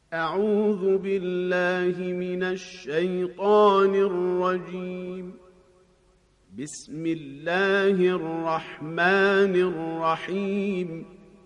أعوذ بالله من الشيطان الرجيم. بسم الله الرحمن الرحيم.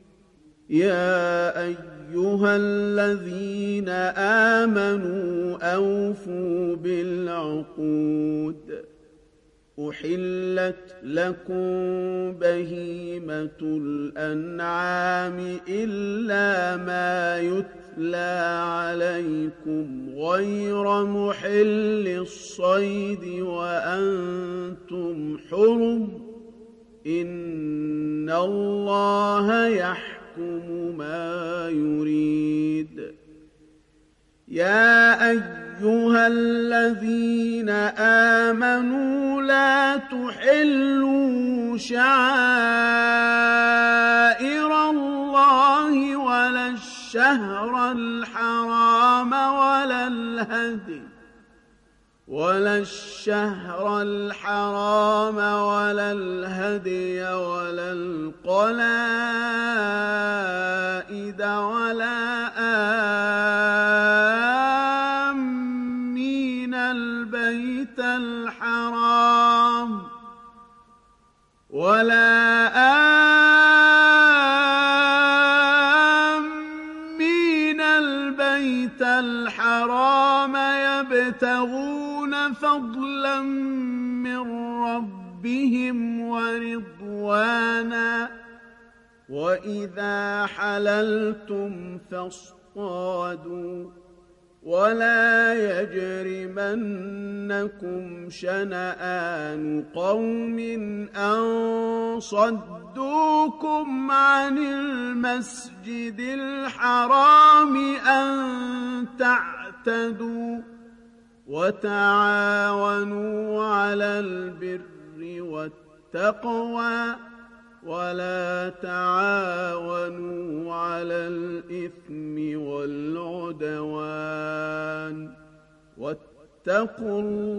يا أيها الذين آمنوا أوفوا بالعقود. أحلت لكم بهيمة الأنعام إلا ما يتلى عليكم غير محل الصيد وأنتم حرم. إن الله يحكم ما يريد. يا أيها الذين آمنوا لا تحلوا شعائر الله ولا الشهر الحرام ولا الهدي ولا القلائد ولا آمين البيت الحرام يبتغون فضلا من ربهم ورضوانا. وإذا حللتم فاصطادوا. ولا يجرمنكم شنآن قوم أن صدوكم عن المسجد الحرام أن تعتدوا. وتعاونوا على البر والتقوى ولا تعاونوا على الإثم والعدوان. واتقوا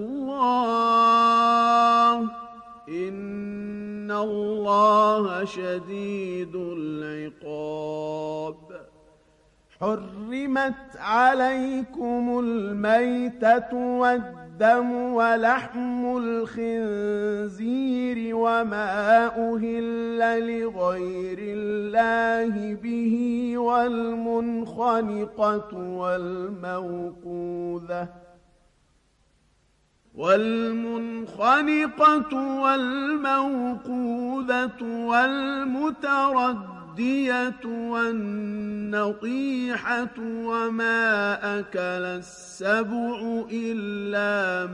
الله إن الله شديد العقاب. حرمت عليكم الميتة والدم ولحم الخنزير وما أهل لغير الله به والمنخنقة والموقوذة والمتردية والنطيحة وما أكل السبع إلا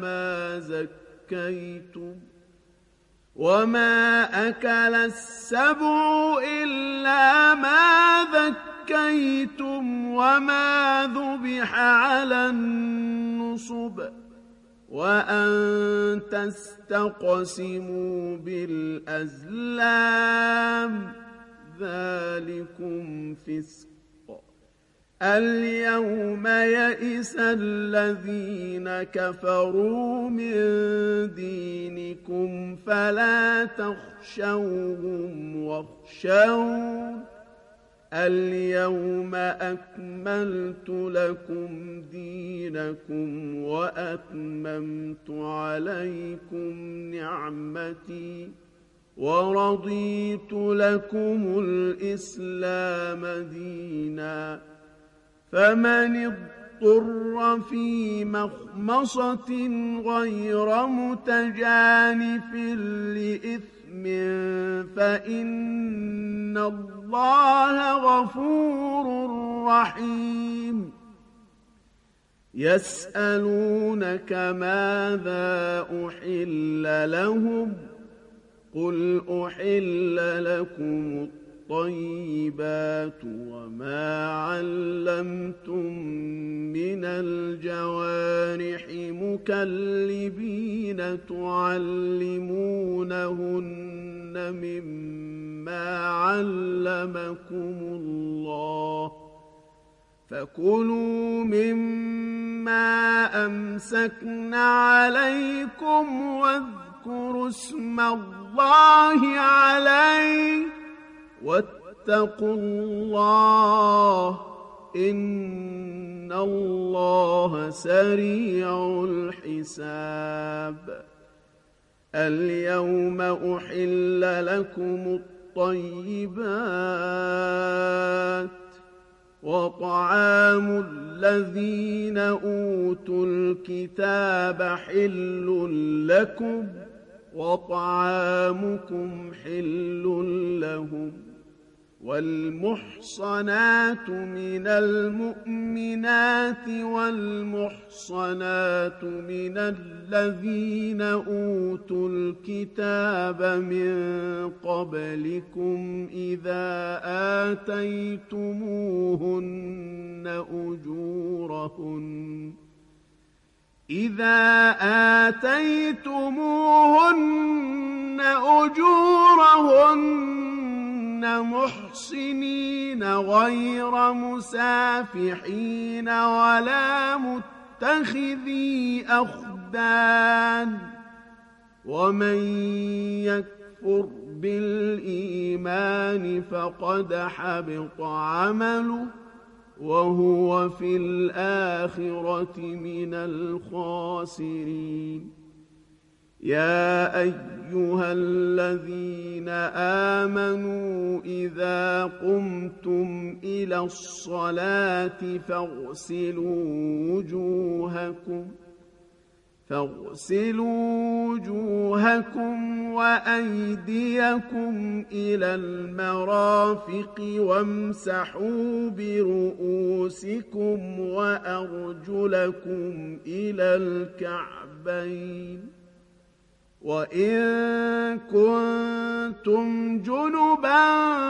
ما ذكيتم وما ذبح على النصب وأن تستقسموا بالأزلام ذلكم فسق. اليوم يئس الذين كفروا من دينكم فلا تخشوهم واخشون. اليوم أكملت لكم دينكم وأتممت عليكم نعمتي ورضيت لكم الإسلام دينا. فمن اضطر في مخمصة غير متجانف لإثم فإن الله غفور رحيم. يسألونك ماذا أحل لهم قل أحل لكم الطيبات وما علمتم من الجوارح مكلبين تعلمونهن مما علمكم الله فكلوا مما أمسكن عليكم واذكروا اسم الله عليه واتقوا الله إن الله سريع الحساب اليوم أحل لكم الطيبات وطعام الذين أوتوا الكتاب حل لكم وطعامكم حل لهم والمحصنات من المؤمنات والمحصنات من الذين أوتوا الكتاب من قبلكم إذا آتيتموهن أجورهن محصنين غير مسافحين ولا متخذي أخدان ومن يكفر بالإيمان فقد حبط عمله وهو في الآخرة من الخاسرين يا أيها الذين آمنوا إذا قمتم إلى الصلاة فاغسلوا وجوهكم وأيديكم إلى المرافق وامسحوا برؤوسكم وأرجلكم إلى الكعبين وإن كنتم جنبا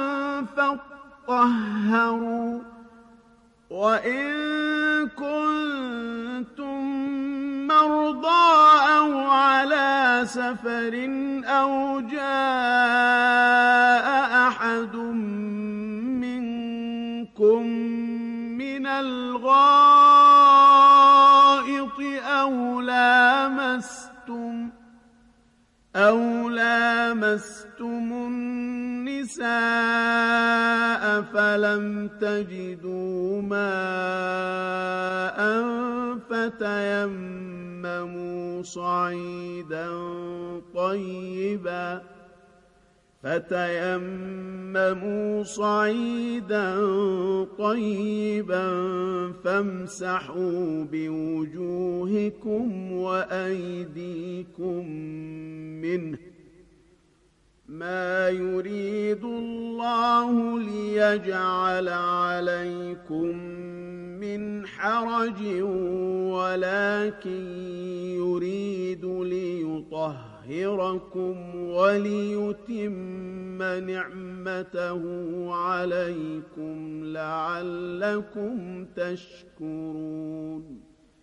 فاطهروا وإن كنتم مرضى أو على سفر أو جاء أحد منكم من الغائط أو لامستم النساء فلم تجدوا ماء فتيمموا صعيدا طيبا فامسحوا بوجوهكم وأيديكم منه ما يريد الله ليجعل عليكم من حرج ولكن يريد ليطهركم وليتم نعمته عليكم لعلكم تشكرون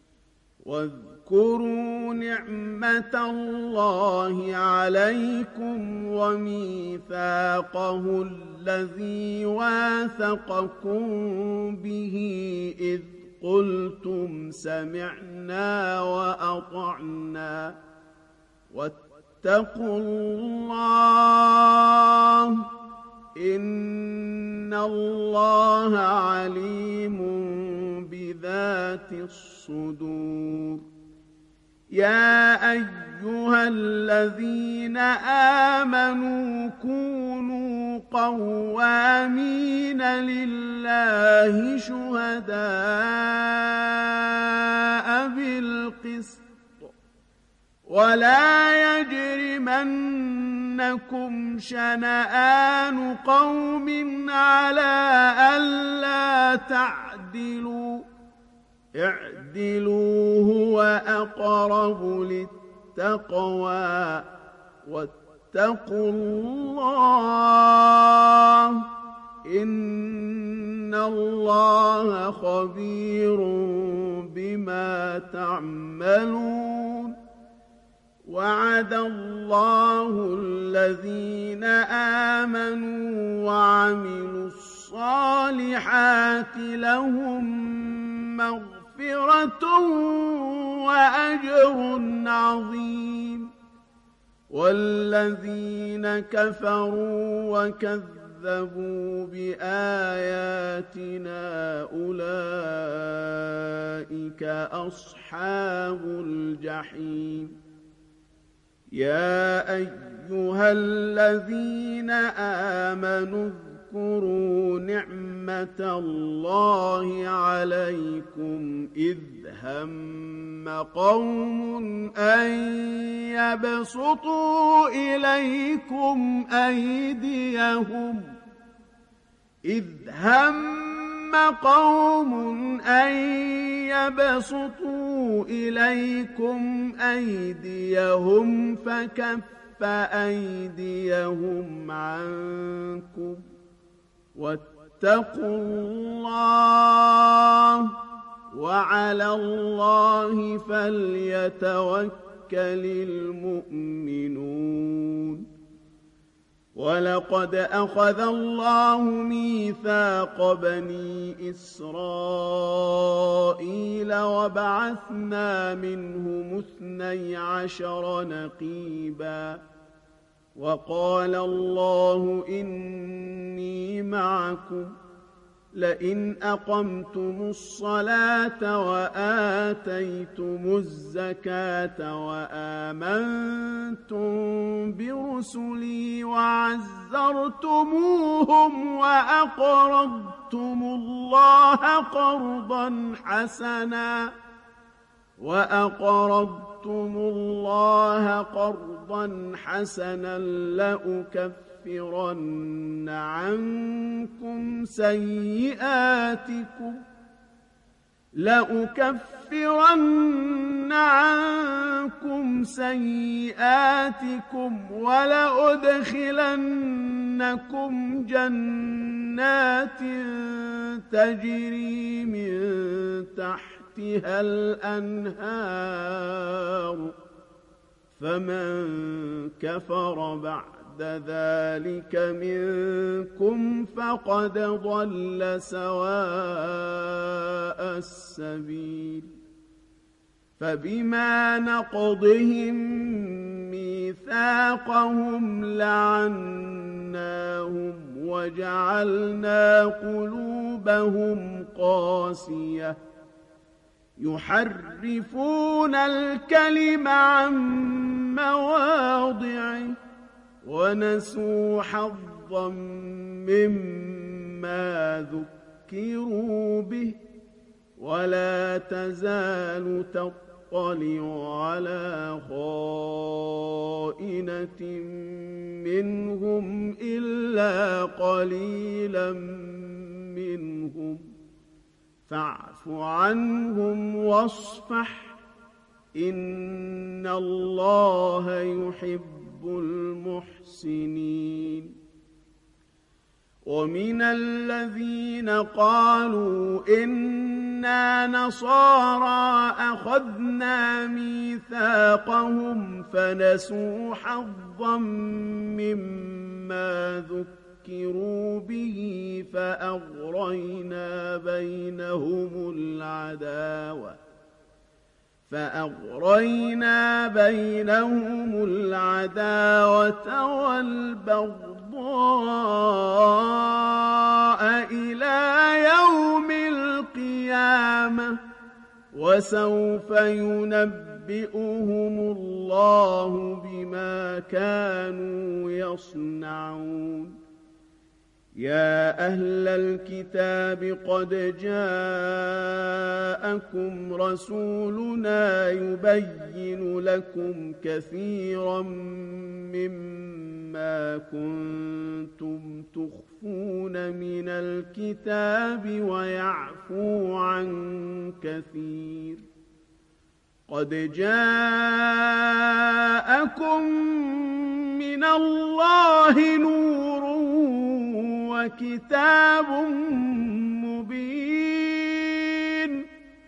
واذكروا نعمة الله عليكم وميثاقه الذي واثقكم به إذ قلتم سمعنا وأطعنا واتقوا الله إن الله عليم بذات الصدور يا أيها الذين آمنوا كونوا قوامين لله شهداء بالقسط ولا يجرمنكم شنآن قوم على ألا تعدلوا اعدلوا هو أقرب للتقوى واتقوا الله إن الله خبير بما تعملون وعد الله الذين آمنوا وعملوا الصالحات لهم مغفرة وأجر عظيم والذين كفروا كذبوا بآياتنا أولئك أصحاب الجحيم يا أيها الذين آمنوا اذكروا نعمة الله عليكم إذ هم قوم أن يبسطوا إليكم أيديهم فكف أيديهم عنكم واتقوا الله وعلى الله فليتوكل المؤمنون ولقد أخذ الله ميثاق بني إسرائيل وبعثنا منهم 12 نقيبا وقال الله إني معكم لئن أقمتم الصلاة وآتيتم الزكاة وآمنتم برسلي وعزرتموهم وأقرضتم الله قرضا حسنا لأكفرن عنكم سيئاتكم ولأدخلنكم جنات تجري من تحتها الأنهار فمن كفر بعد ذلك منكم فقد ضل سواء السبيل فبما نقضهم ميثاقهم لعناهم وجعلنا قلوبهم قاسية يحرفون الكلم عن مواضعه ونسوا حظا مما ذكروا به ولا تزال تطلع على خائنة منهم إلا قليلا منهم فاعف عنهم واصفح إن الله يحب المحسنين ومن الذين قالوا إنا نصارى أخذنا ميثاقهم فنسوا حظا مما ذكروا به فأغرينا بينهم العداوة والبغضاء إلى يوم القيامة وسوف ينبئهم الله بما كانوا يصنعون يا أهل الكتاب قد جاءكم رسولنا يبين لكم كثيرا مما كنتم تخفون من الكتاب ويعفو عن كثير قد جاءكم من الله نور وكتاب مبين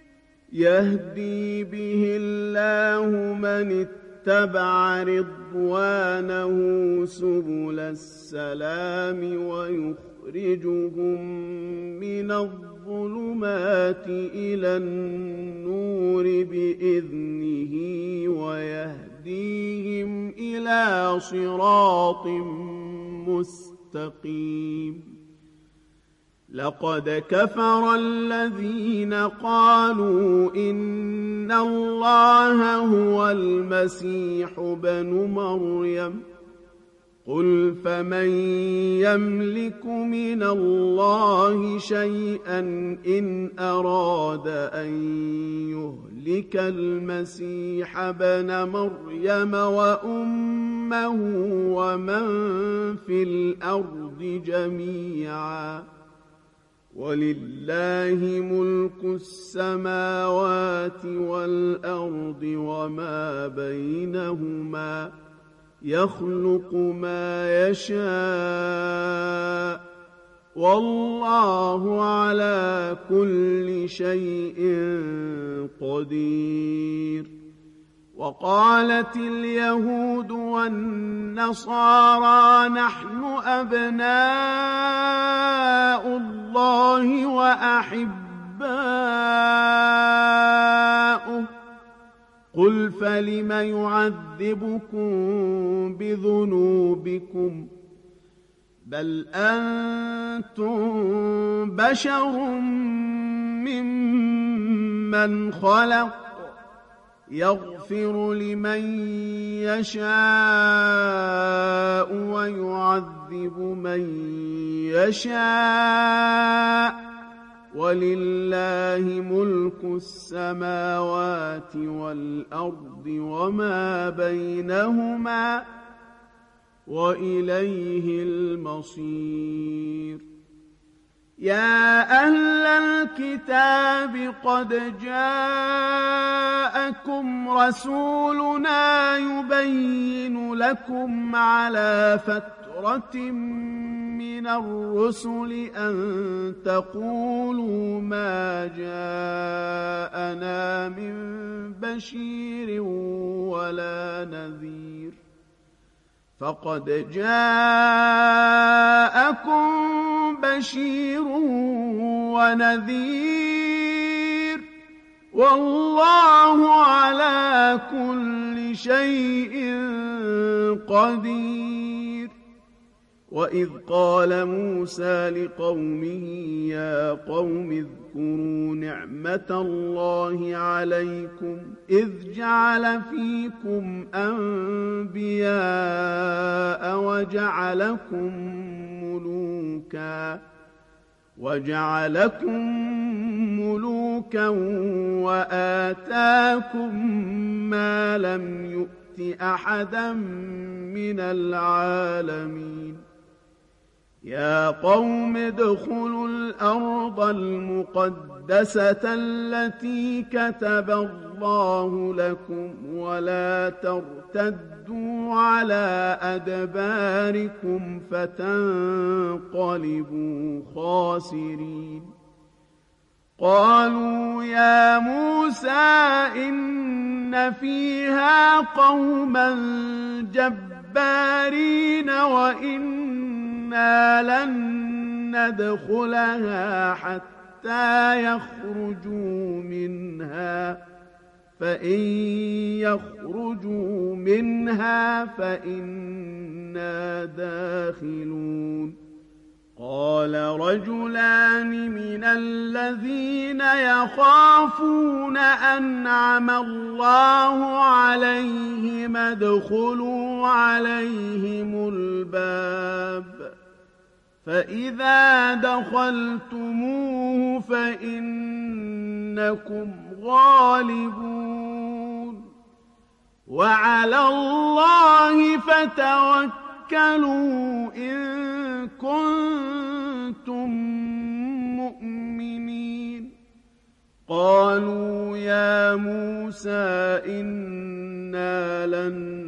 يهدي به الله من اتبع رضوانه سبل السلام ويخرجهم من الظلمات إلى النور بإذنه ويهديهم إلى صراط مستقيم مستقيم لقد كفر الذين قالوا إن الله هو المسيح بن مريم قل فمن يملك من الله شيئا إن أراد أن يهلك المسيح بن مريم وأمه ومن في الأرض جميعا ولله ملك السماوات والأرض وما بينهما يخلق ما يشاء والله على كل شيء قدير وقالت اليهود والنصارى نحن أبناء الله وأحباؤه قل فلم يعذبكم بذنوبكم بل أنتم بشر ممن خلق يغفر لمن يشاء ويعذب من يشاء ولله ملك السماوات والأرض وما بينهما وإليه المصير يا أهل الكتاب قد جاءكم رسولنا يبين لكم على فترة من الرسل أن تقولوا ما جاءنا من بشير ولا نذير فقد جاءكم بشير ونذير والله على كل شيء قدير وإذ قال موسى لقومه يا قوم اذكروا نعمة الله عليكم إذ جعل فيكم أنبياء وجعلكم ملوكا وآتاكم ما لم يؤت أحدا من العالمين يا قوم ادخلوا الأرض المقدسة التي كتب الله لكم ولا ترتدوا على أدباركم فتنقلبوا خاسرين قالوا يا موسى إن فيها قوما جبارين وإنا لن ندخلها حتى يخرجوا منها فإن يخرجوا منها فإنا داخلون قال رجلان من الذين يخافون أنعم الله عليهم ادخلوا عليهم الباب فإذا دخلتموه فإنكم غالبون وعلى الله فتوكلوا إن كنتم مؤمنين قالوا يا موسى إنا لن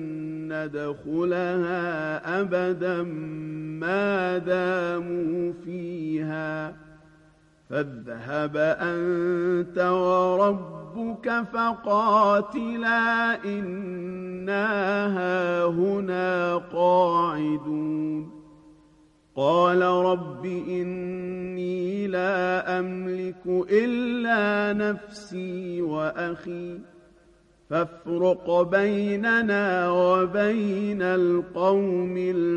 ندخلها أبدا ما داموا فيها فاذهب أنت وربك فقاتلا إنا هاهنا قاعدون قال رب إني لا أملك إلا نفسي وأخي فافرق بيننا وبين القوم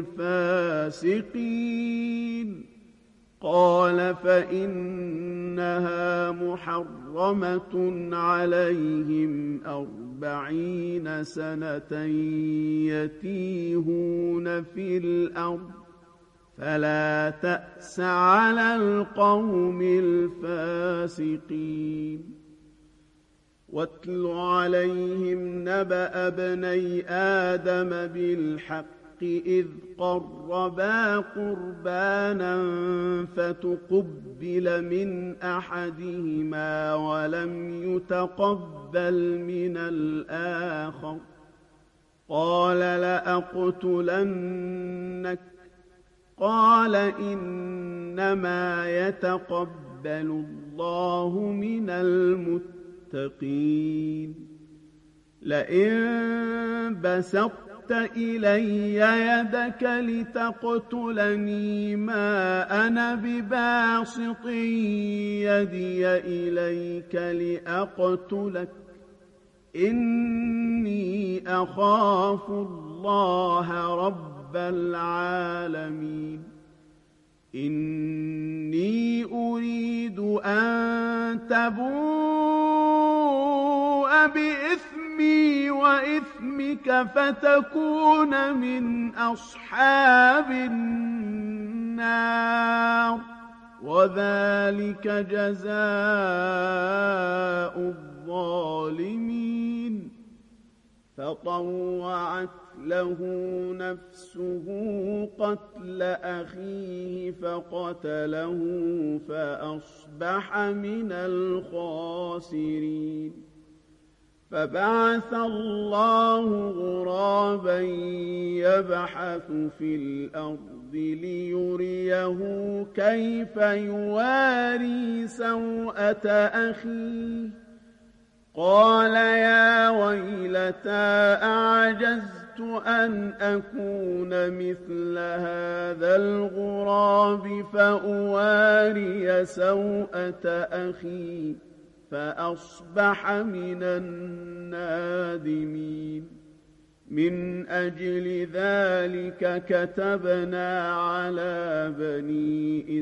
الفاسقين. قال فإنها محرمة عليهم 40 سنة يتيهون في الأرض فلا تأس على القوم الفاسقين. واتل عليهم نبأ ابني آدم بالحق إذ قربا قربانا فتقبل من أحدهما ولم يتقبل من الآخر قال لأقتلنك قال إنما يتقبل الله من المتقين. لئن بسطت إلي يدك لتقتلني ما أنا بباسط يدي إليك لأقتلك إني أخاف الله رب العالمين. إني أريد أن تبوء بإثمي وإثمك فتكون من أصحاب النار وذلك جزاء الظالمين. فطوعت له نفسه قتل أخيه فقتله فأصبح من الخاسرين. فبعث الله غرابا يبحث في الأرض ليريه كيف يواري سوءة أخيه قال يا ويلتى أعجزت أن أكون مثل هذا الغراب فأواري سوءة أخي فأصبح من النادمين. من أجل ذلك كتبنا على بني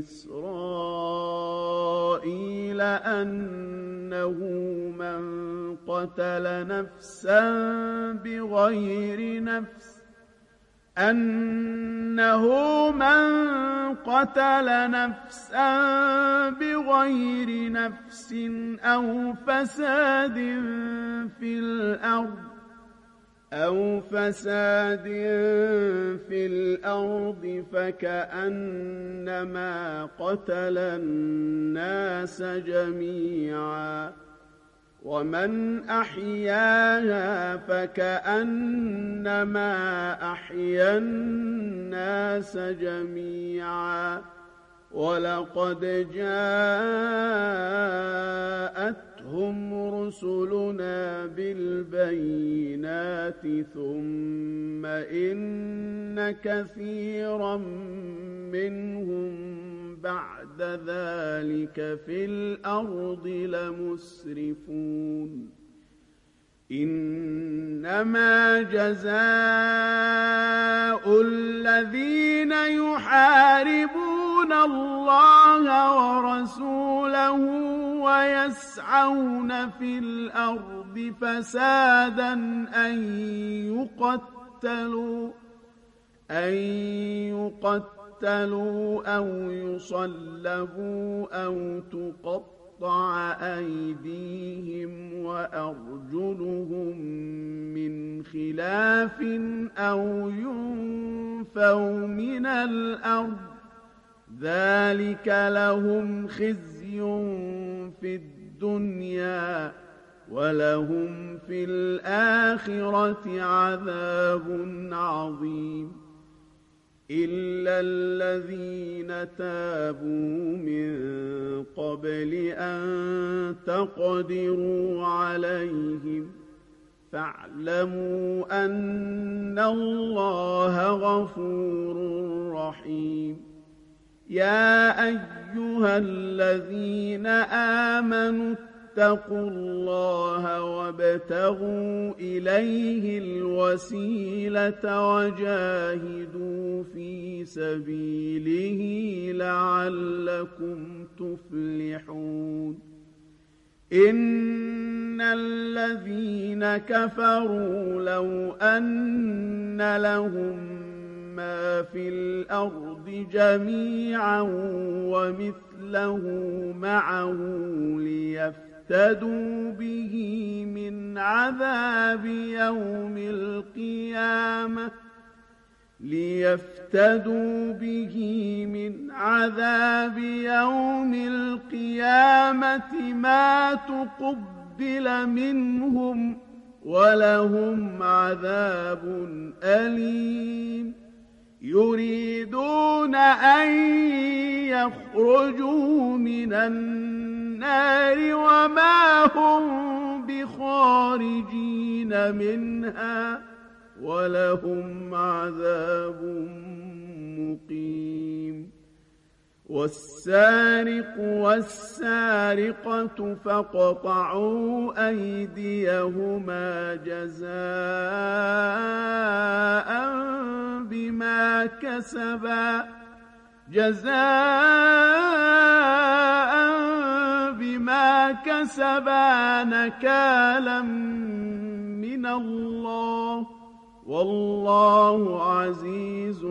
إسرائيل أنه من قتل نفسا بغير نفس أو فساد في الأرض فكأنما قتل الناس جميعا ومن أحياها فكأنما أحيا الناس جميعا. ولقد جاءتهم رسلنا بالبينات ثم إن كثيرا منهم بعد ذلك في الأرض لمسرفون. إنما جزاء الذين يحاربون الله ورسوله ويسعون في الأرض فسادا أن يقتلوا أو يصلبوا أو تقطع أيديهم وأرجلهم من خلاف أو ينفوا من الأرض ذلك لهم خزي في الدنيا ولهم في الآخرة عذاب عظيم. إلا الذين تابوا من قبل أن تقدروا عليهم فاعلموا أن الله غفور رحيم. يا أيها الذين آمنوا فاتقوا الله وابتغوا إليه الوسيلة وجاهدوا في سبيله لعلكم تفلحون إن الذين كفروا لو أن لهم ما في الأرض جميعا ومثله معه ليفتدوا به من عذاب يوم القيامة ما تقبل منهم ولهم عذاب أليم يريدون أن يخرجوا من النار وما هم بخارجين منها ولهم عذاب مقيم والسارق والسارقة فاقطعوا أيديهما جزاء بما كسبا نكالا من الله والله عزيز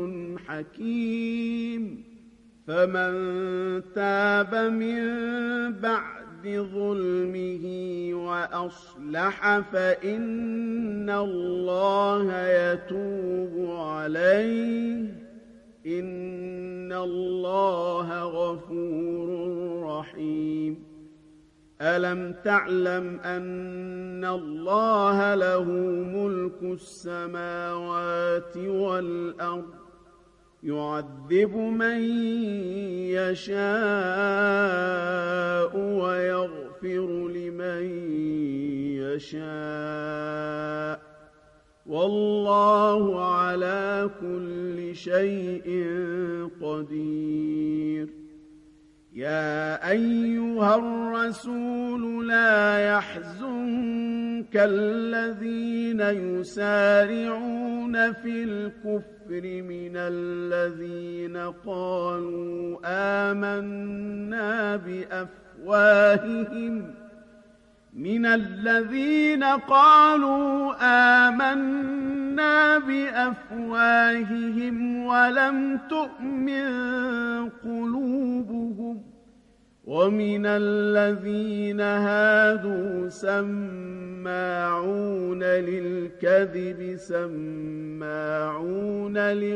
حكيم فمن تاب من بعد ظلمه وأصلح فإن الله يتوب عليه إن الله غفور رحيم ألم تعلم أن الله له ملك السماوات والأرض يعذب من يشاء ويغفر لمن يشاء والله على كل شيء قدير يا أيها الرسول لا يحزنك الذين يسارعون في الكفر من الذين قالوا آمنا بأفواههم ولم تؤمن قلوبهم ومن الذين هادوا سماعون للكذب سماعون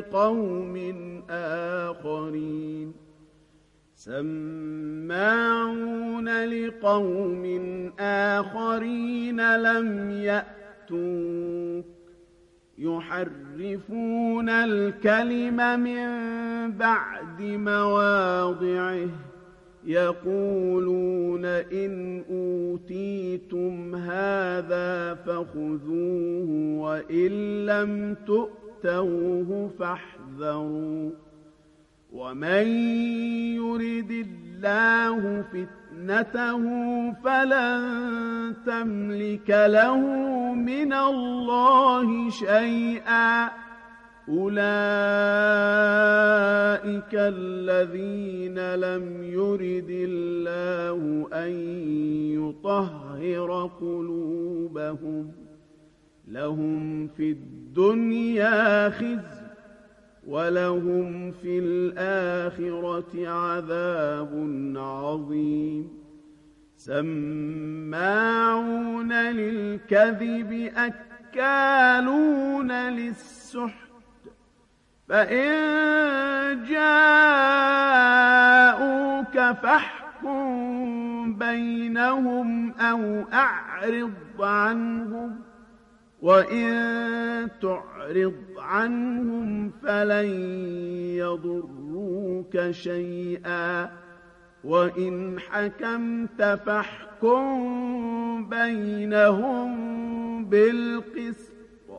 لقوم آخرين لم يأتوك يحرفون الكلم من بعد مواضعه يقولون إن أوتيتم هذا فخذوه وإن لم تؤتوه فاحذروا ومن يرد الله فتنته فلن تملك له من الله شيئا أولئك الذين لم يرد الله أن يطهر قلوبهم لهم في الدنيا خزي ولهم في الآخرة عذاب عظيم سماعون للكذب أكالون للسحت فإن جاءوك فاحكم بينهم أو أعرض عنهم وإن تعرض عنهم فلن يضروك شيئا وإن حكمت فاحكم بينهم بالقسط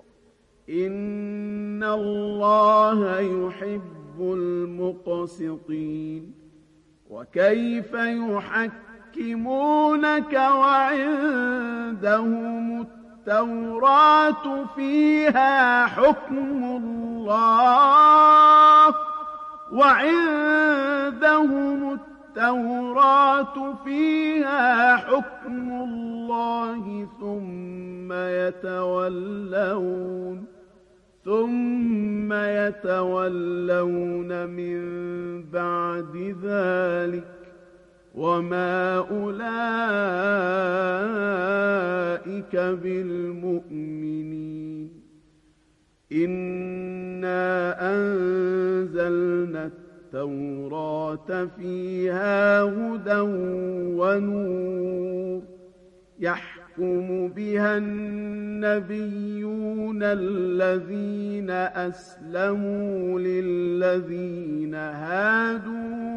إن الله يحب المقسطين وكيف يحكمونك وعندهم التوراة فيها حكم الله ثم يتولون من بعد ذلك وما أولئك بالمؤمنين. إنا أنزلنا التوراة فيها هدى ونور يحكم بها النبيون الذين أسلموا للذين هادوا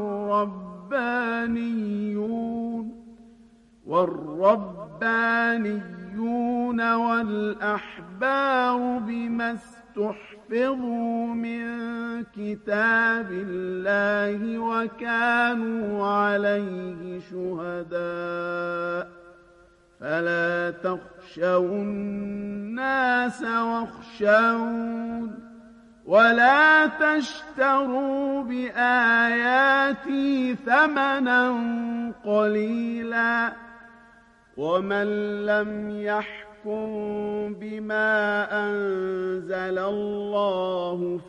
والربانيون والأحبار بما استحفظوا من كتاب الله وكانوا عليه شهداء فلا تخشوا الناس واخشون ولا تشتروا بآياتي ثمنا قليلا ومن لم يحكم بما أنزل الله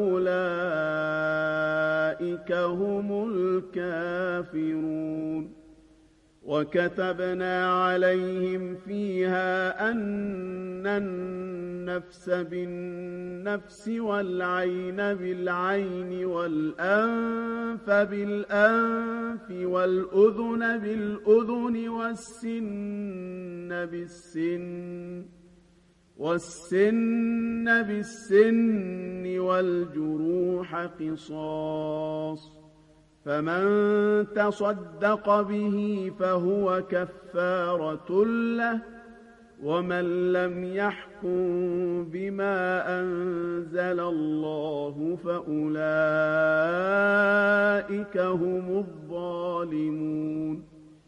فأولئك هم الكافرون. وكتبنا عليهم فيها أن النفس بالنفس والعين بالعين والأنف بالأنف والأذن بالأذن والسن بالسن والجروح قصاص فمن تصدق به فهو كفارة له ومن لم يحكم بما أنزل الله فأولئك هم الظالمون.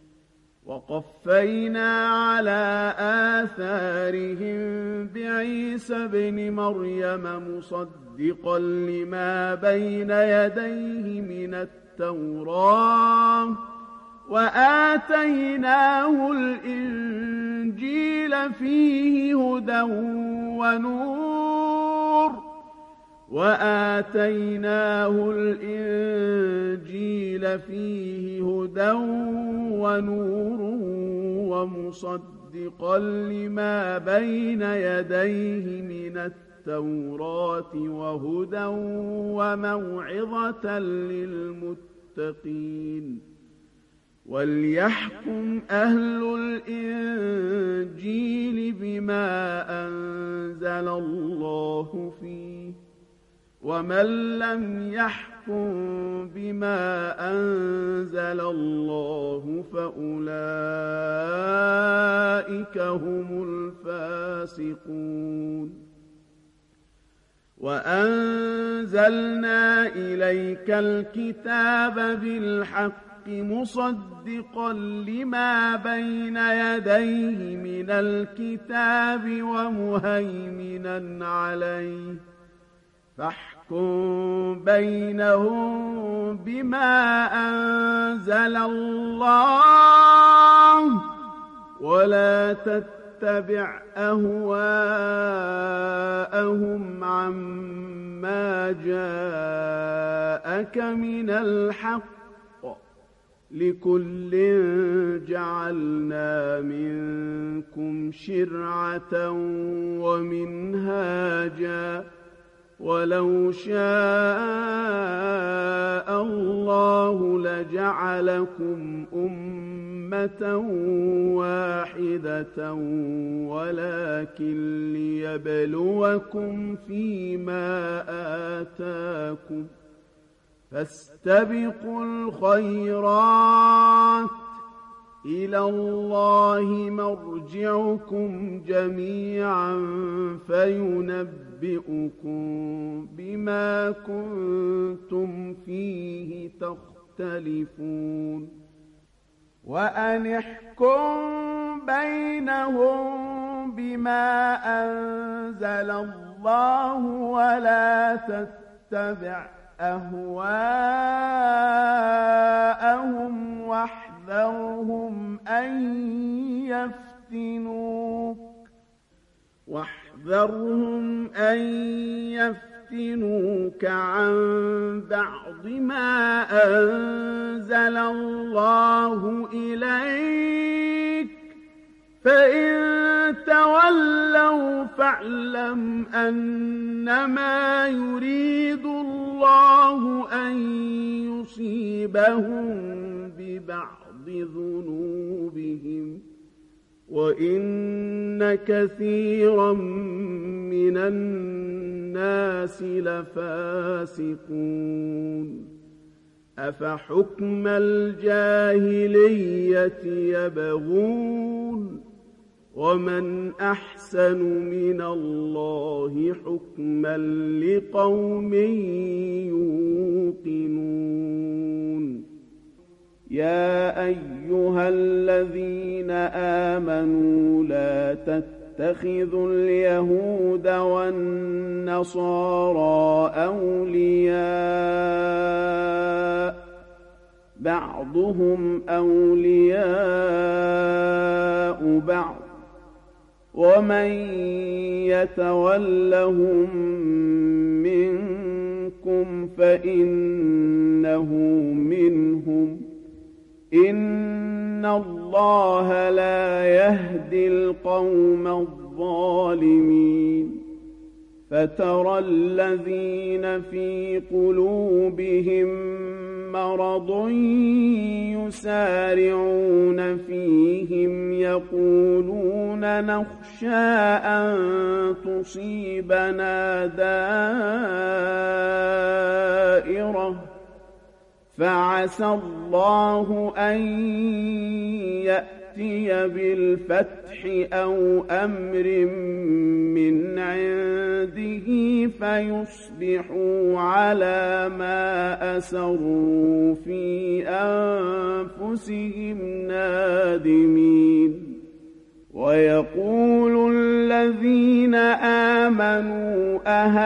وقفينا على آثارهم بعيسى بن مريم مصدقا لما بين يديه من التوراة وآتيناه الإنجيل فيه هدى ونور ومصدقا لما بين يديه من التوراة وهدى وموعظة للمتقين. وليحكم أهل الإنجيل بما أنزل الله فيه ومن لم يحكم بما أنزل الله فأولئك هم الفاسقون. وأنزلنا إليك الكتاب بالحق مصدقا لما بين يديه من الكتاب ومهيمنا عليه فاحكم بينهم بما أنزل الله ولا تتبع أهواءهم عما جاءك من الحق لكل جعلنا منكم شرعة ومنهاجا ولو شاء الله لجعلكم أمة واحدة ولكن ليبلوكم فيما آتاكم فاستبقوا الخيرات إلى الله مرجعكم جميعا فينبئكم بما كنتم فيه تختلفون. وأن احكم بينهم بما أنزل الله ولا تتبع أهواءهم واحذرهم أن يفتنوك عن بعض ما أنزل الله إليك فإن تولوا فاعلم أنما يريد الله أن يصيبهم ببعض ذنوبهم وإن كثيرا من الناس لفاسقون أفحكم الجاهلية يبغون ومن أحسن من الله حكما لقوم يوقنون يا أيها الذين آمنوا لا تتخذوا اليهود والنصارى أولياء بعضهم أولياء بعض ومن يتولهم منكم فإنه منهم إن الله لا يهدي القوم الظالمين فترى الذين في قلوبهم مرض يسارعون فيهم يقولون نخشى أن تصيبنا دائرة فعسى الله أن يأتي بالفتح أو أمر من عنده فيصبحوا على ما أسروا في أنفسهم نادمين ويقول الذين آمنوا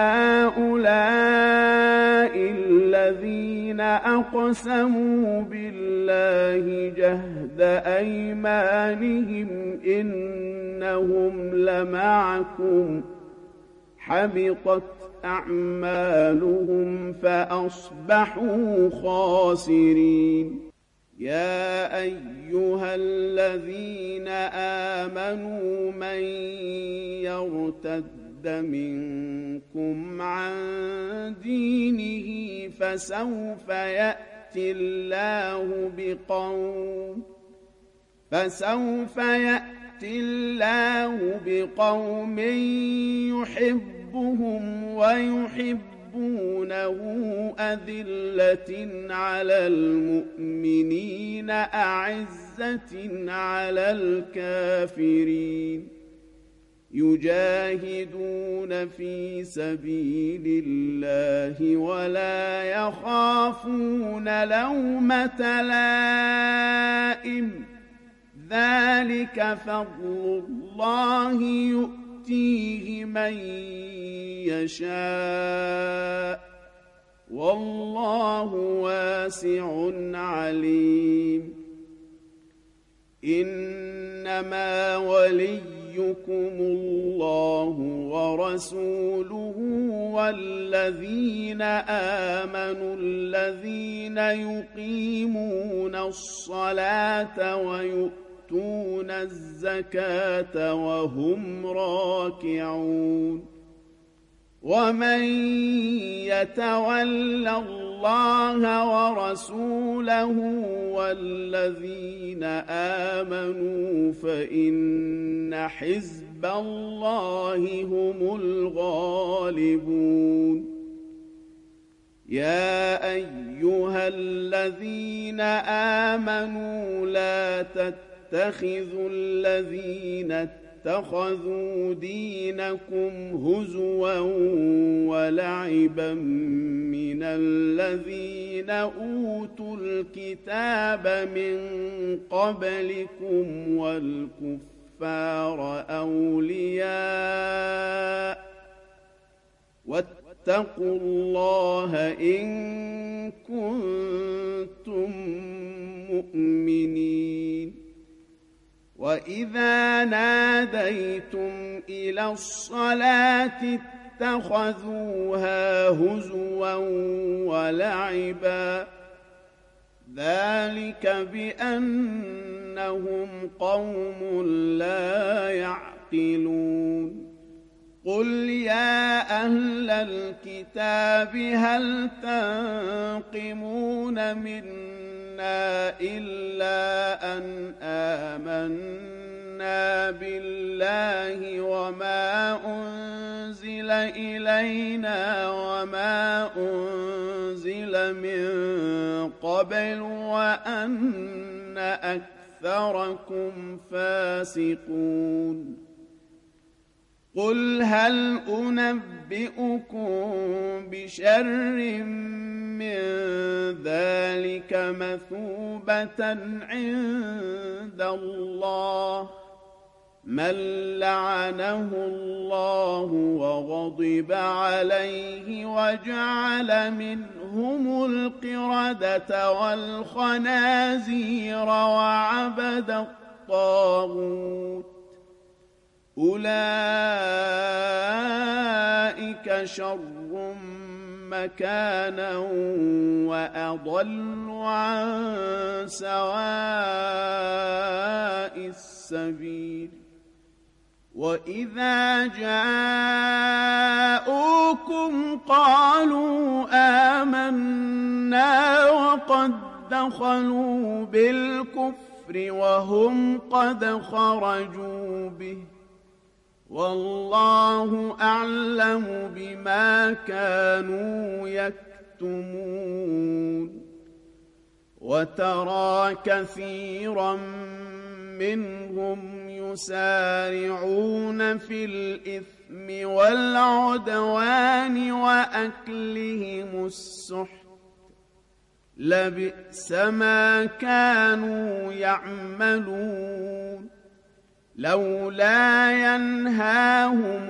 أهؤلاء الذين أقسموا بالله جهد أيمانهم إنهم لمعكم حبطت أعمالهم فأصبحوا خاسرين يا أيها الذين آمنوا من يرتد منكم عن دينه فسوف يأتي الله بقوم يحبهم ويحبونه أذلة على المؤمنين أعزة على الكافرين يجاهدون في سبيل الله ولا يخافون لومة لائم ذلك فضل الله يؤتيه من يشاء والله واسع عليم إنما وليكم الله ورسوله والذين آمنوا الذين يقيمون الصلاة ويؤتون الزكاة وهم راكعون ومن يتول الله ورسوله والذين آمنوا فإن حزب الله هم الغالبون يا أيها الذين آمنوا لا تتخذوا الذين اتخذوا دينكم هزوا ولعبا من الذين أوتوا الكتاب من قبلكم والكفار أولياء واتقوا الله إن كنتم مؤمنين. وإذا ناديتم إلى الصلاة اتخذوها هزوا ولعبا ذلك بأنهم قوم لا يعقلون. قل يا أهل الكتاب هل تنقمون منا إلا أن آمنا بالله وما أنزل إلينا وما أنزل من قبل وأن أكثركم فاسقون. قل هل أنبئكم بشر من ذلك مثوبة عند الله من لعنه الله وغضب عليه وجعل منهم القردة والخنازير وعبد الطاغوت أولئك شر مكانا وأضل عن سواء السبيل. وإذا جاءوكم قالوا آمنا وقد دخلوا بالكفر وهم قد خرجوا به والله أعلم بما كانوا يكتمون. وترى كثيرا منهم يسارعون في الإثم والعدوان وأكلهم السحت لبئس ما كانوا يعملون. لولا ينهاهم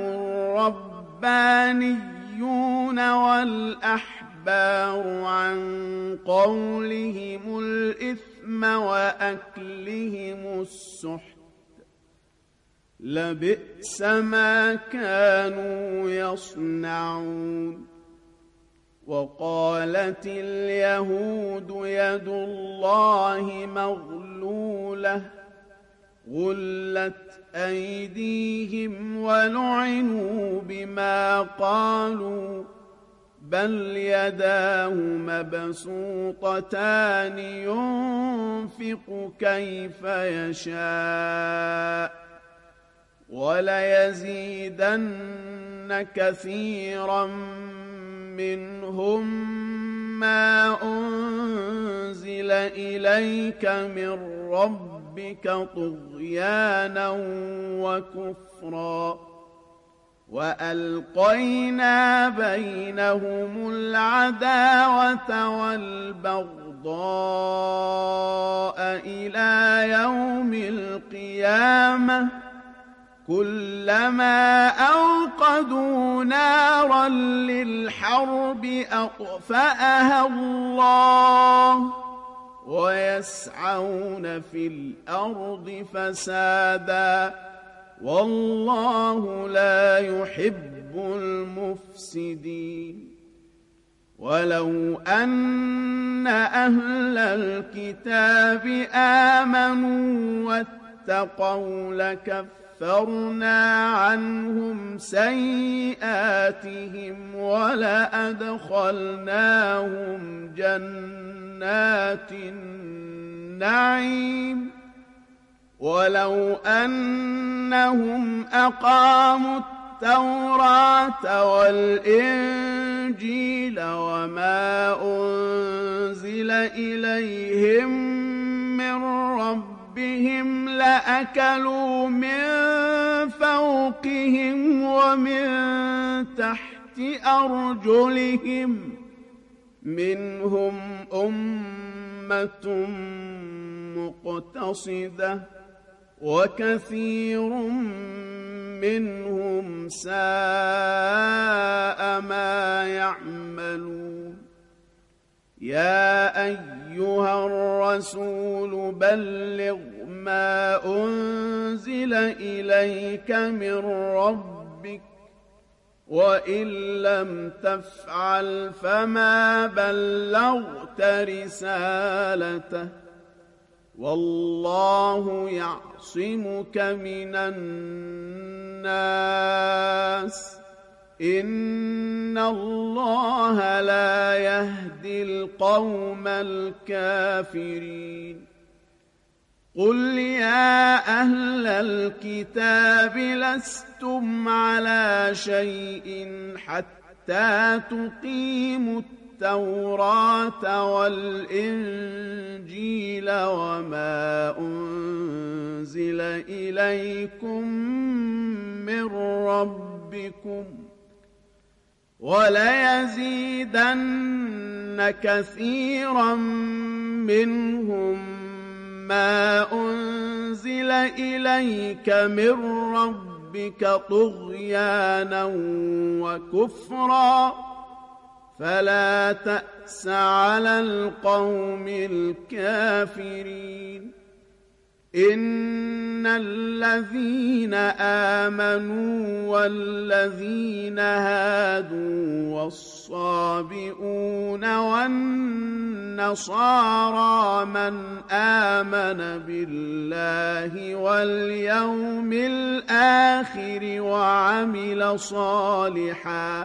الربانيون والأحبار عن قولهم الإثم وأكلهم السحت لبئس ما كانوا يصنعون. وقالت اليهود يد الله مغلولة غلت أيديهم ولعنوا بما قالوا بل يداه مبسوطتان ينفق كيف يشاء وليزيدن كثيرا منهم ما أنزل إليك من ربك طغيانا وكفرا وألقينا بينهم العداوة والبغضاء إلى يوم القيامة كلما أوقدوا نارا للحرب أطفأها الله ويسعون في الأرض فسادا والله لا يحب المفسدين. ولو أن أهل الكتاب آمنوا واتقوا لكفرنا عنهم سيئاتهم ولأدخلناهم جنات النعيم ولو أنهم أقاموا التوراة والإنجيل وما أنزل إليهم من ربهم لأكلوا من فوقهم ومن تحت أرجلهم منهم أمة مقتصدة وكثير منهم ساء ما يعملون يا أيها الرسول بلغ ما أنزل إليك من ربك وإن لم تفعل فما بلغت رسالته والله يعصمك من الناس إن الله لا يهدي القوم الكافرين قل يا أهل الكتاب لستم على شيء حتى تقيموا التوراة والإنجيل وما أنزل إليكم من ربكم وليزيدن كثيرا منهم ما أنزل إليك من ربك طغيانا وكفرا فلا تأس على القوم الكافرين إن الذين آمنوا والذين هادوا والصابئون والنصارى من آمن بالله واليوم الآخر وعمل صالحا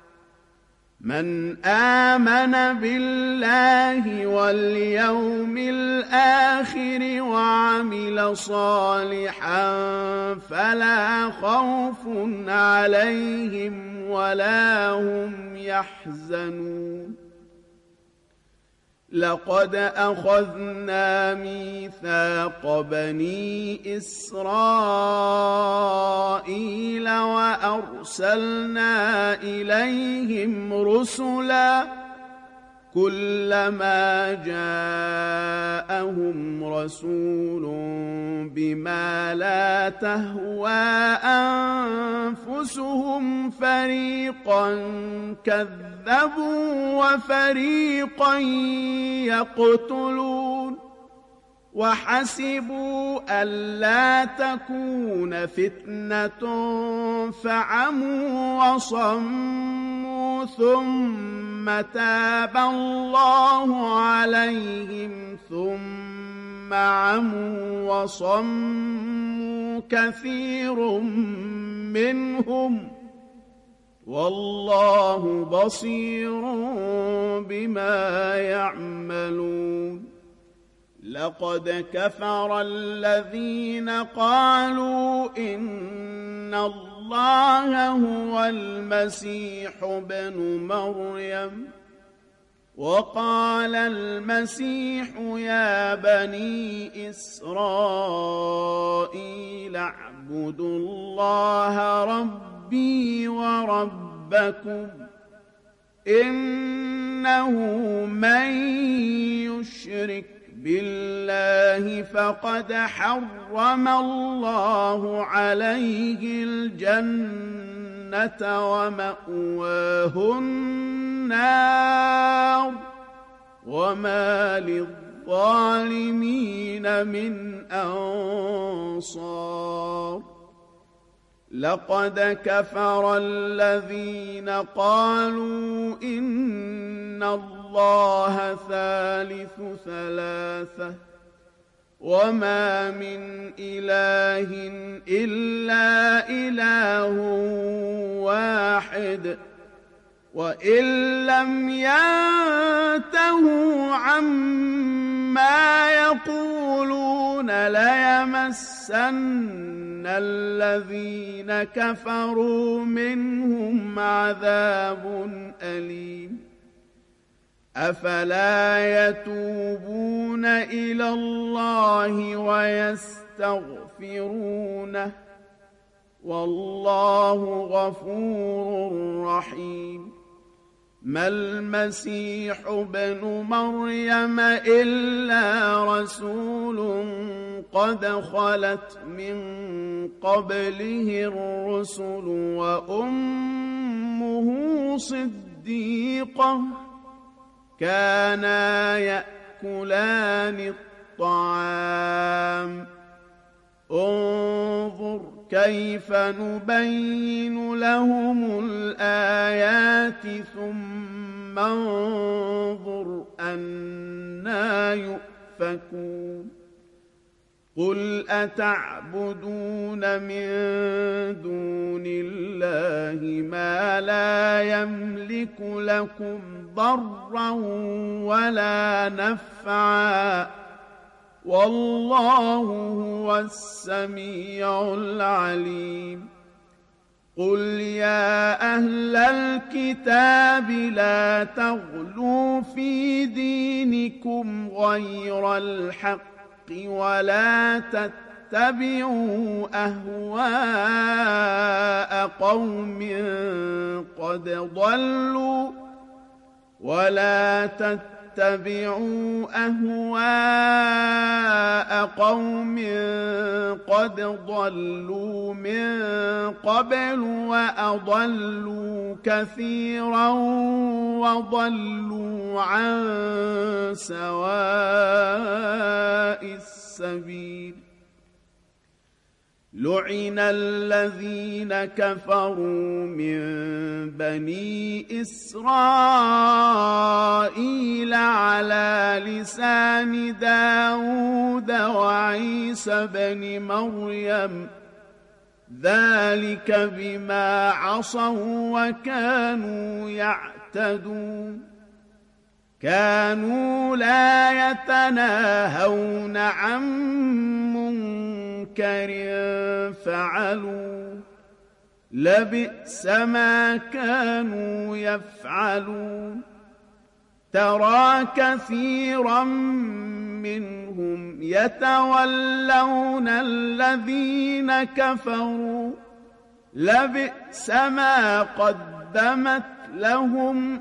من آمن بالله واليوم الآخر وعمل صالحا فلا خوف عليهم ولا هم يحزنون لقد أخذنا ميثاق بني إسرائيل وأرسلنا إليهم رسلا كلما جاءهم رسول بما لا تهوى أنفسهم فريقا كذبوا وفريقا يقتلون وحسبوا ألا تكون فتنة فعموا وصموا ثم تاب الله عليهم ثم عموا وصموا كثير منهم والله بصير بما يعملون لقد كفر الذين قالوا إن الله هو المسيح ابن مريم وقال المسيح يا بني إسرائيل اعبدوا الله ربي وربكم إنه من يشرك بالله فقد حرم الله عليه الجنة ومأواه النار وما للظالمين من أنصار لقد كفر الذين قالوا إن الله ثالث ثلاثة وما من إله إلا إله واحد وإن لم ينتهوا عما يقولون ليمسن الذين كفروا منهم عذاب أليم أفلا يتوبون إلى الله ويستغفرونه والله غفور رحيم. ما المسيح ابن مريم إلا رسول قد خلت من قبله الرسل وأمه صديقة كانا يأكلان الطعام. انظر كيف نبين لهم الآيات ثم انظر أنى يؤفكون. قل أتعبدون من دون الله ما لا يملك لكم ضرا ولا نفعا والله هو السميع العليم. قل يا أهل الكتاب لا تغلوا في دينكم غير الحق ولا تتبعوا أهواء قوم قد ضلوا من قبل وأضلوا كثيرا وضلوا عن سواء السبيل. لعن الذين كفروا من بني إسرائيل على لسان داود وعيسى بن مريم ذلك بما عصوا وكانوا يعتدون. كانوا لا يتناهون عن منكر فعلوا لبئس ما كانوا يفعلون. ترى كثيرا منهم يتولون الذين كفروا لبئس ما قدمت لهم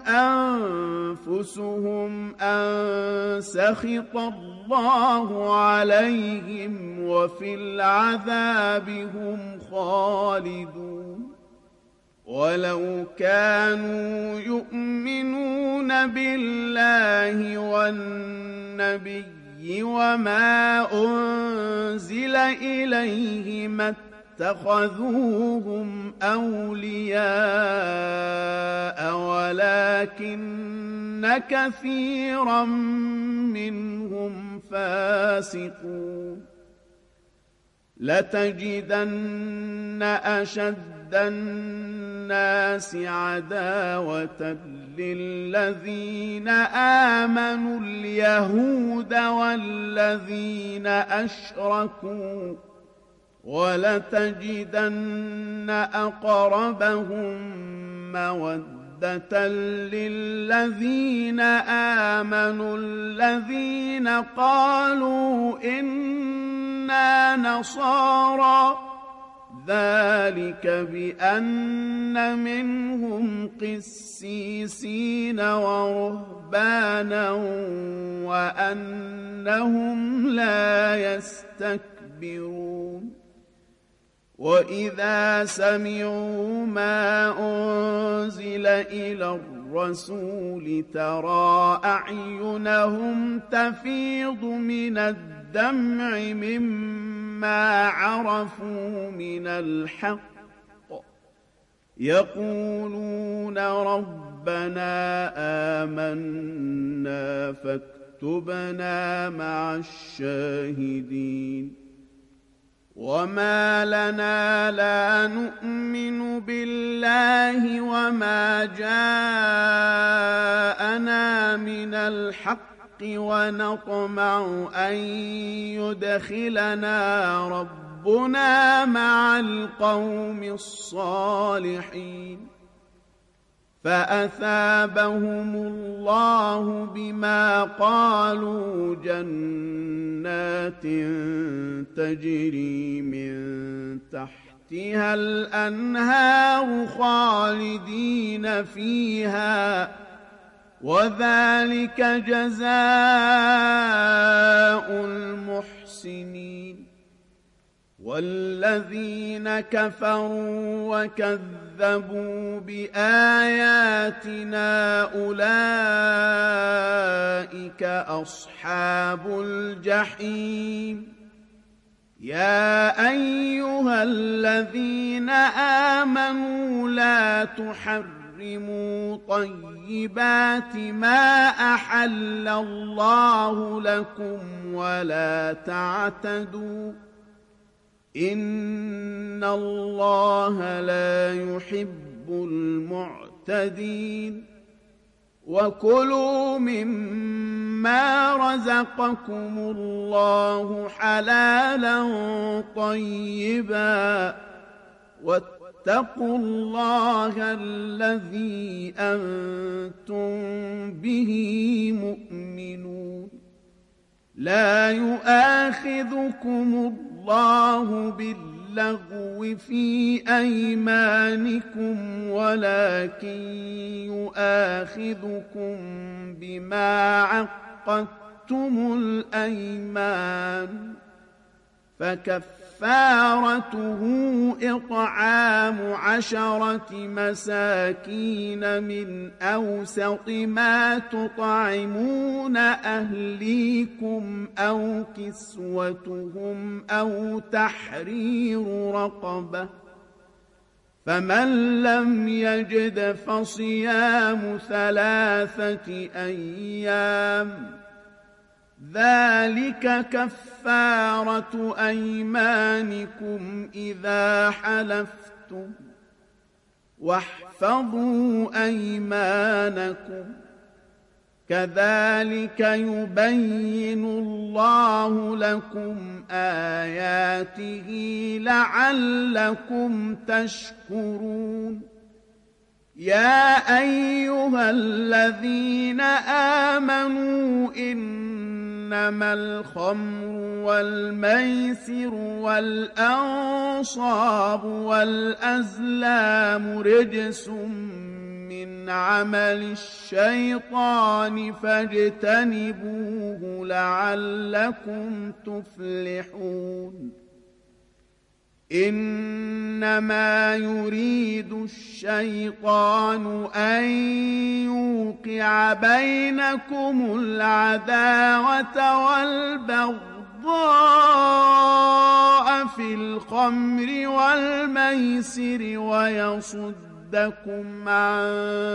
أنفسهم أن سخط الله عليهم وفي العذاب هم خالدون. ولو كانوا يؤمنون بالله والنبي وما أنزل إليه ما اتخذوهم أولياء ولكن كثيرا منهم فاسقون. لتجدن أشد الناس عداوة للذين آمنوا اليهود والذين أشركوا ولتجدن أقربهم مودة للذين آمنوا الذين قالوا إنا نصارى ذلك بأن منهم قسيسين ورهبانا وأنهم لا يستكبرون. وإذا سمعوا ما أنزل إلى الرسول ترى أعينهم تفيض من الدمع مما عرفوا من الحق يقولون ربنا آمنا فاكتبنا مع الشاهدين. وما لنا لا نؤمن بالله وما جاءنا من الحق ونطمع أن يدخلنا ربنا مع القوم الصالحين. فأثابهم الله بما قالوا جنات تجري من تحتها الأنهار خالدين فيها وذلك جزاء المحسنين والذين كفروا وكذبوا بآياتنا أولئك أصحاب الجحيم يا أيها الذين آمنوا لا تحرموا طيبات ما أحل الله لكم ولا تعتدوا إن الله لا يحب المعتدين وكلوا مما رزقكم الله حلالا طيبا واتقوا الله الذي أنتم به مؤمنون لا يؤاخذكم الله باللغو في أيمانكم ولكن يؤاخذكم بما عقدتم الأيمان فكفارته إطعام 10 مساكين من أوسط ما تطعمون أهليكم أو كسوتهم أو تحرير رقبة فمن لم يجد فصيام 3 أيام ذلك كفارة أيمانكم إذا حلفتم واحفظوا أيمانكم كذلك يبين الله لكم آياته لعلكم تشكرون يا أيها الذين آمنوا إنما الخمر والميسر والأنصاب والأزلام رجس من عمل الشيطان فاجتنبوه لعلكم تفلحون إنما يريد الشيطان أن يوقع بينكم العداوة والبغضاء في الخمر والميسر ويصدكم عن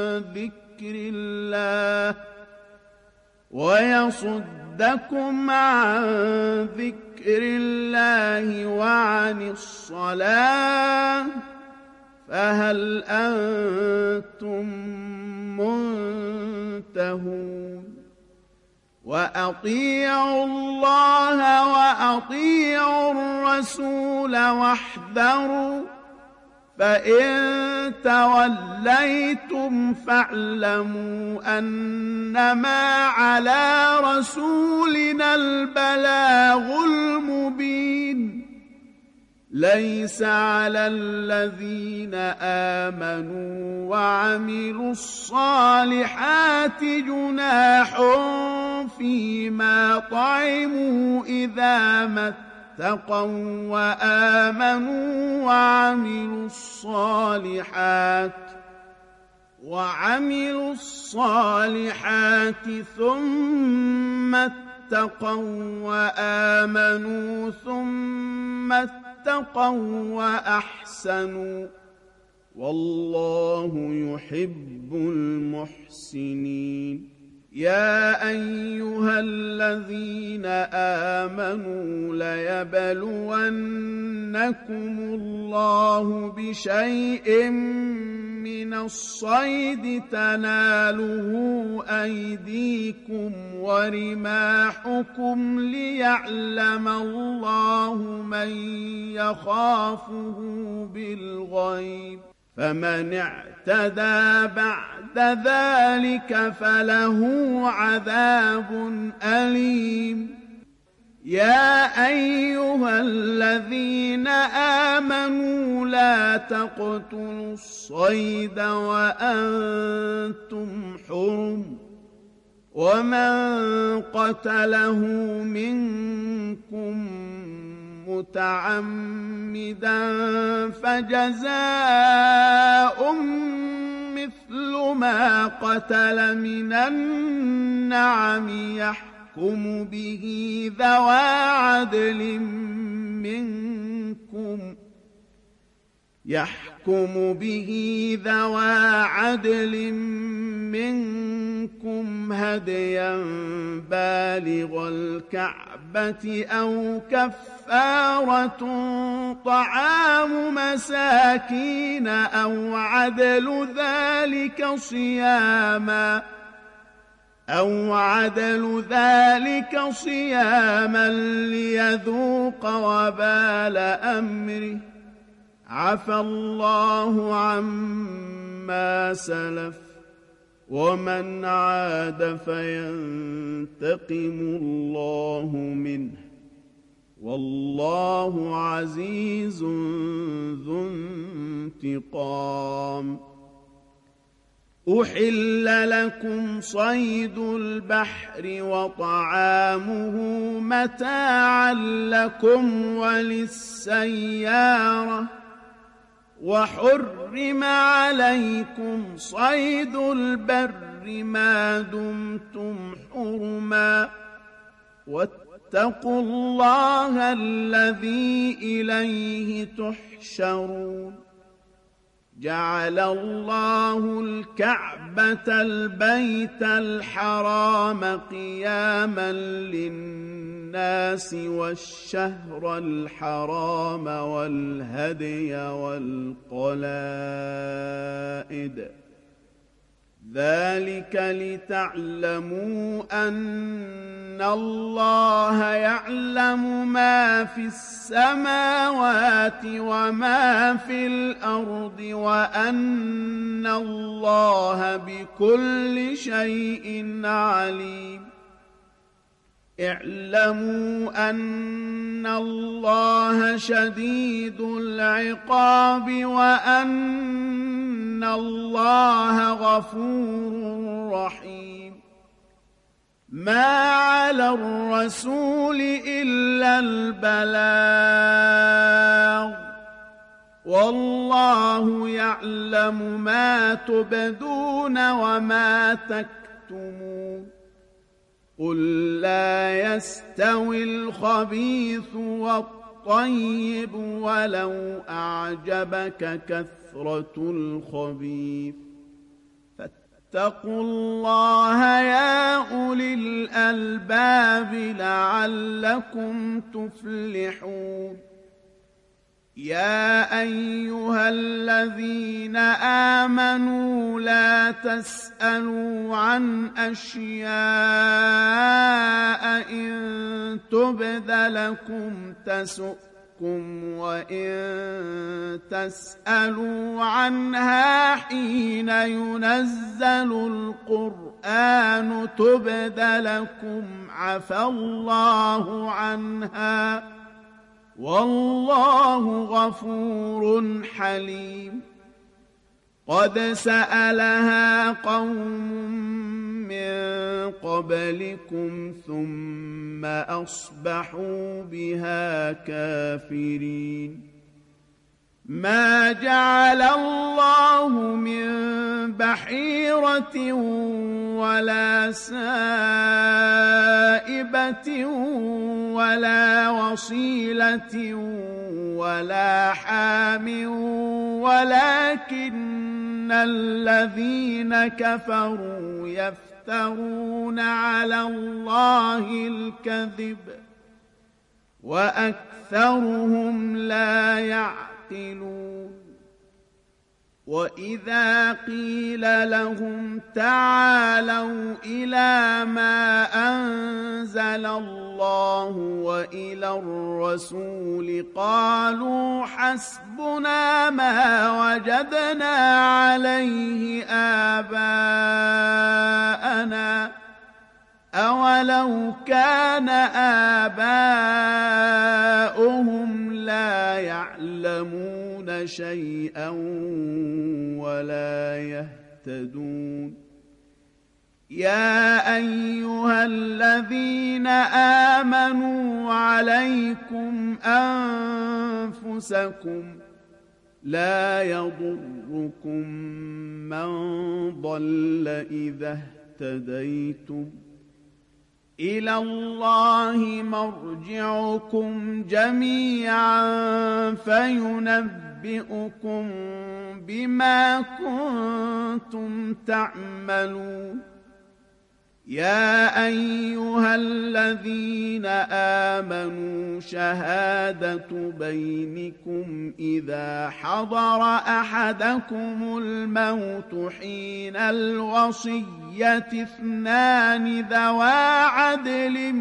ذكر الله وعن الصلاة فهل أنتم منتهون وأطيعوا الله وأطيعوا الرسول واحذروا فإن توليتم فاعلموا أنما على رسولنا البلاغ المبين ليس على الذين آمنوا وعملوا الصالحات جناح فيما طعموا إذا ما اتقوا وآمنوا وعملوا الصالحات ثم اتقوا وآمنوا ثم اتقوا وأحسنوا والله يحب المحسنين يا أيها الذين آمنوا ليبلونكم الله بشيء من الصيد تناله أيديكم ورماحكم ليعلم الله من يخافه بالغيب فمن اعتدى بعد ذلك فله عذاب أليم يا أيها الذين آمنوا لا تقتلوا الصيد وأنتم حرم ومن قتله منكم متعمدا فجزاء مثل ما قتل من النعم يحكم به ذوى عدل منكم هديا بالغ الكعبة أو كفارة طعام مساكين أو عدل ذلك صياما ليذوق وبال أمره عفى الله عما سلف ومن عاد فينتقم الله منه والله عزيز ذو انتقام. أحل لكم صيد البحر وطعامه متاعا لكم وللسيارة وحرم عليكم صيد البر ما دمتم حرما واتقوا الله الذي إليه تحشرون. جعل الله الكعبة البيت الحرام قياما للناس والشهر الحرام والهدي والقلائد ذلك لتعلموا أن الله يعلم ما في السماوات وما في الأرض وأن الله بكل شيء عليم. اعلموا أن الله شديد العقاب وأن الله غفور رحيم. ما على الرسول إلا البلاغ والله يعلم ما تبدون وما تكتمون. قل لا يستوي الخبيث والطيب ولو أعجبك كثرة الخبيث فاتقوا الله يا أولي الألباب لعلكم تفلحون. يا أيها الذين آمنوا لا تسألوا عن أشياء إن تبد لكم تسؤكم وإن تسألوا عنها حين ينزل القرآن تبد لكم عفى الله عنها والله غفور حليم. قد سألها قوم من قبلكم ثم أصبحوا بها كافرين. ما جعل الله من بحيرة ولا سائبة ولا وصيلة ولا حام ولكن الذين كفروا يفترون على الله الكذب وأكثرهم لا يعقلون. وإذا قيل لهم تعالوا إلى ما أنزل الله وإلى الرسول قالوا حسبنا ما وجدنا عليه آباءنا أولو كان آباؤهم لا يعلمون شيئا ولا يهتدون يا أيها الذين آمنوا عليكم أنفسكم لا يضركم من ضل إذا اهتديتم إلى الله مرجعكم جميعا فينبئكم بما كنتم تعملون يا أيها الذين آمنوا شهادة بينكم إذا حضر أحدكم الموت حين الوصية اثنان ذوى عدل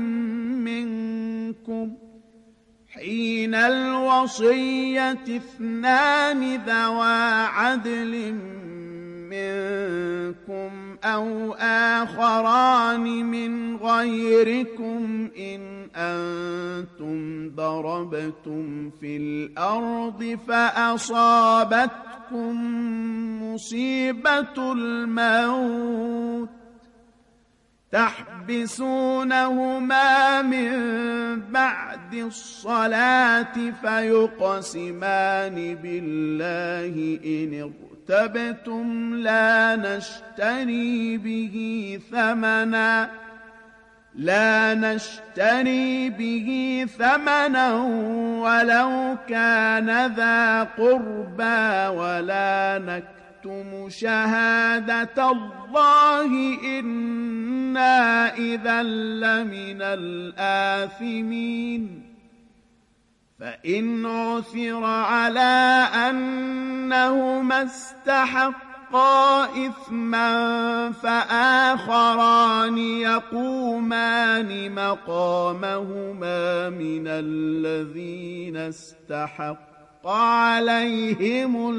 منكم أو آخران من غيركم إن أنتم ضربتم في الأرض فأصابتكم مصيبة الموت تحبسونهما من بعد الصلاة فيقسمان بالله إن ارتبتم لا نشتري به ثمنا ولو كان ذا قربى ولا نكتم شهادة الله إنا إذا لمن الآثمين فإن عثر على أنهما استحقا إثما فآخران يقومان مقامهما من الذين استحق عليهم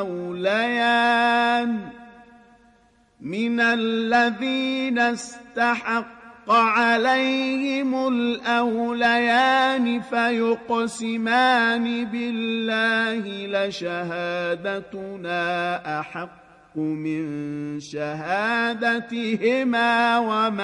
الأوليان فيقسمان بالله لشهادتنا أحق من شهادتهما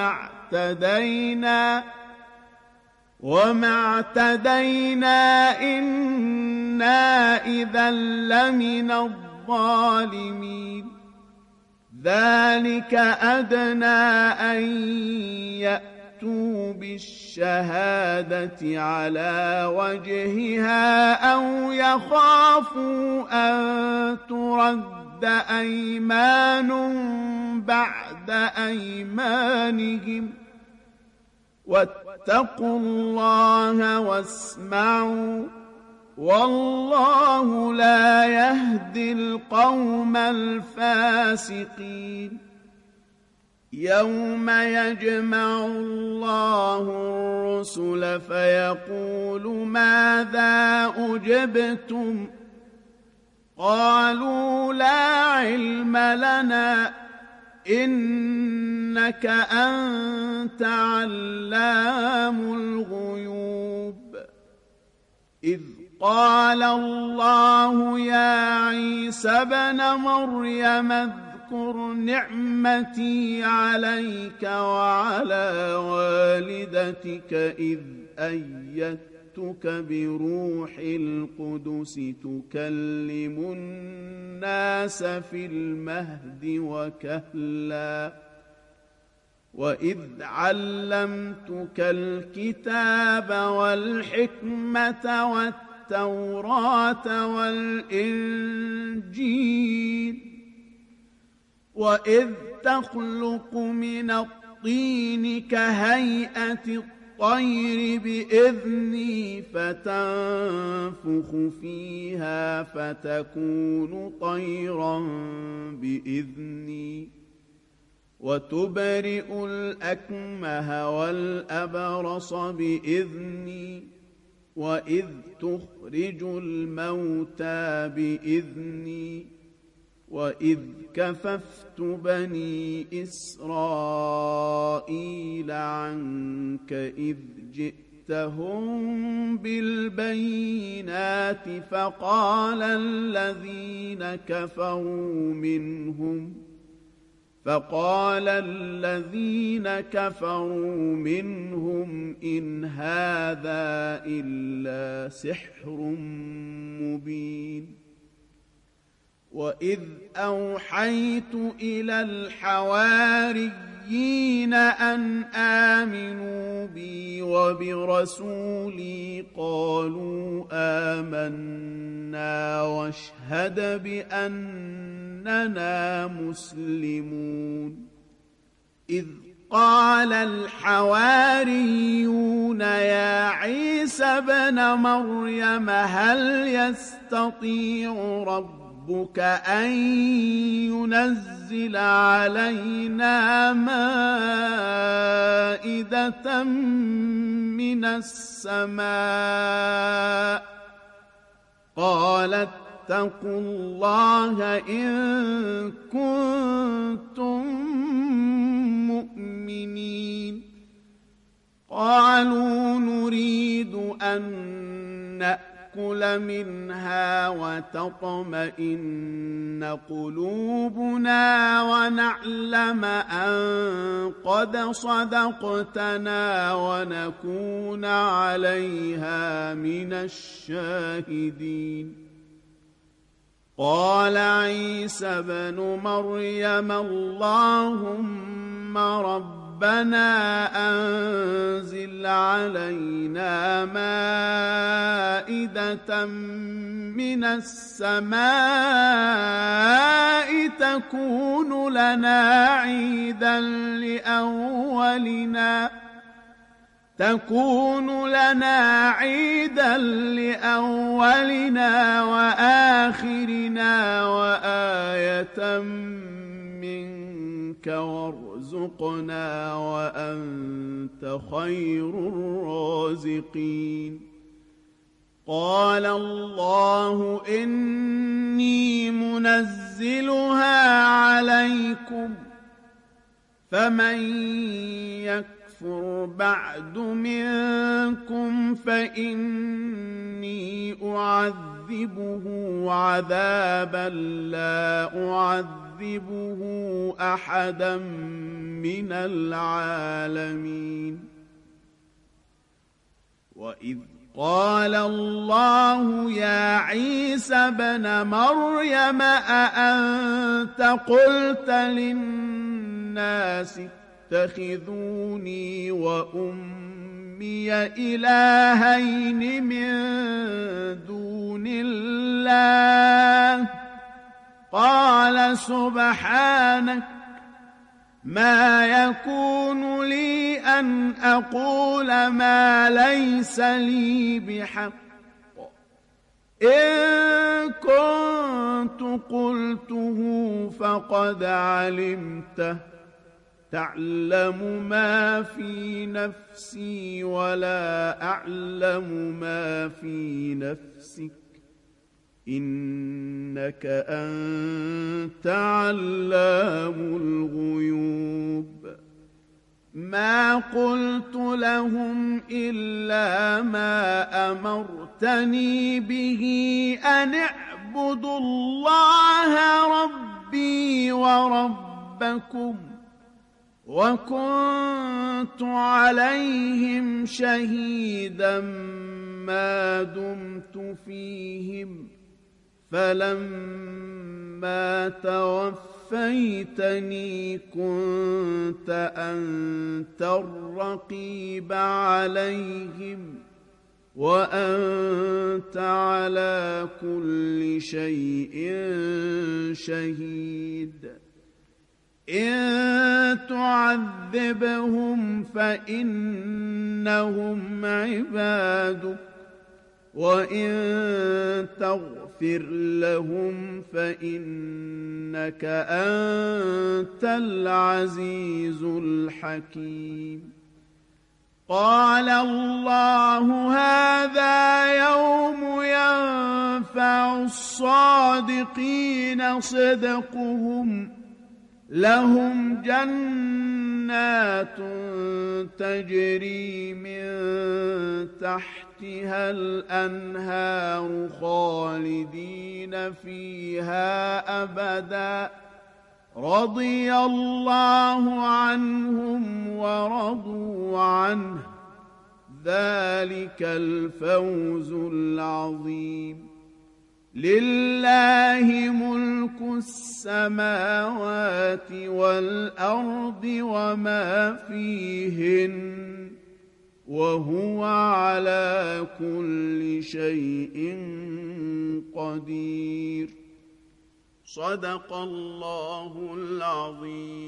وما اعتدينا إنا إذا لمن الظالمين ذلك أدنى أن يأتوا بالشهادة على وجهها أو يخافوا أن ترد أيمان بعد أيمانهم واتقوا الله واسمعوا والله لا يهدي القوم الفاسقين يوم يجمع الله الرسل فيقول ماذا أجبتم قالوا لا علم لنا إنك أنت علام الغيوب إذ قال الله يا عيسى ابن مريم اذكر نعمتي عليك وعلى والدتك إذ أيدتك بروح القدس تكلم الناس في المهد وكهلا وإذ علمتك الكتاب والحكمة والتوراة والإنجيل وإذ تخلق من الطين كهيئة الطير بإذني فتنفخ فيها فتكون طيرا بإذني وتبرئ الأكمه والأبرص بإذني وإذ تخرج الموتى بإذني وإذ كففت بني إسرائيل عنك إذ جئتهم بالبينات فقال الذين كفروا منهم إن هذا إلا سحر مبين وإذ أوحيت إلى الحواريين أن آمنوا بي وبرسولي قالوا آمنا واشهد بأننا مسلمون إذ قال الحواريون يا عيسى ابن مريم هل يستطيع ربك أن ينزل علينا مائدة من السماء قال اتقوا الله إن كنتم مؤمنين قالوا نريد أن نأكل منها وتطمئن قلوبنا ونعلم أن قد صدقتنا ونكون عليها من الشاهدين قال عيسى ابن مريم اللهم ربنا أنزل علينا مائدة من السماء تكون لنا عيدا لأولنا وآخرنا وآية منك وارزقنا وأنت خير الرازقين قال الله إني منزلها عليكم فمن يكفر بعد منكم فإني أعذبه عذابا لا أعذبه أحدا من العالمين وإذ قال الله يا عيسى ابن مريم أأنت قلت للناس اتخذوني وأمي إلهين من دون الله قال سبحانك ما يكون لي أن أقول ما ليس لي بحق إن كنت قلته فقد علمته تعلم ما في نفسي ولا أعلم ما في نفسك إنك أنت علام الغيوب ما قلت لهم إلا ما أمرتني به أن اعبدوا الله ربي وربكم وكنت عليهم شهيدا ما دمت فيهم فلما توفيتني كنت أنت الرقيب عليهم وأنت على كل شيء شهيد إن تعذبهم فإنهم عبادك وإن تغفر لهم فإنك أنت العزيز الحكيم قال الله هذا يوم ينفع الصادقين صدقهم لهم جنات تجري من تحتها الأنهار خالدين فيها أبدا رضي الله عنهم ورضوا عنه ذلك الفوز العظيم لله ملك السماوات والأرض وما فيهن وهو على كل شيء قدير صدق الله العظيم.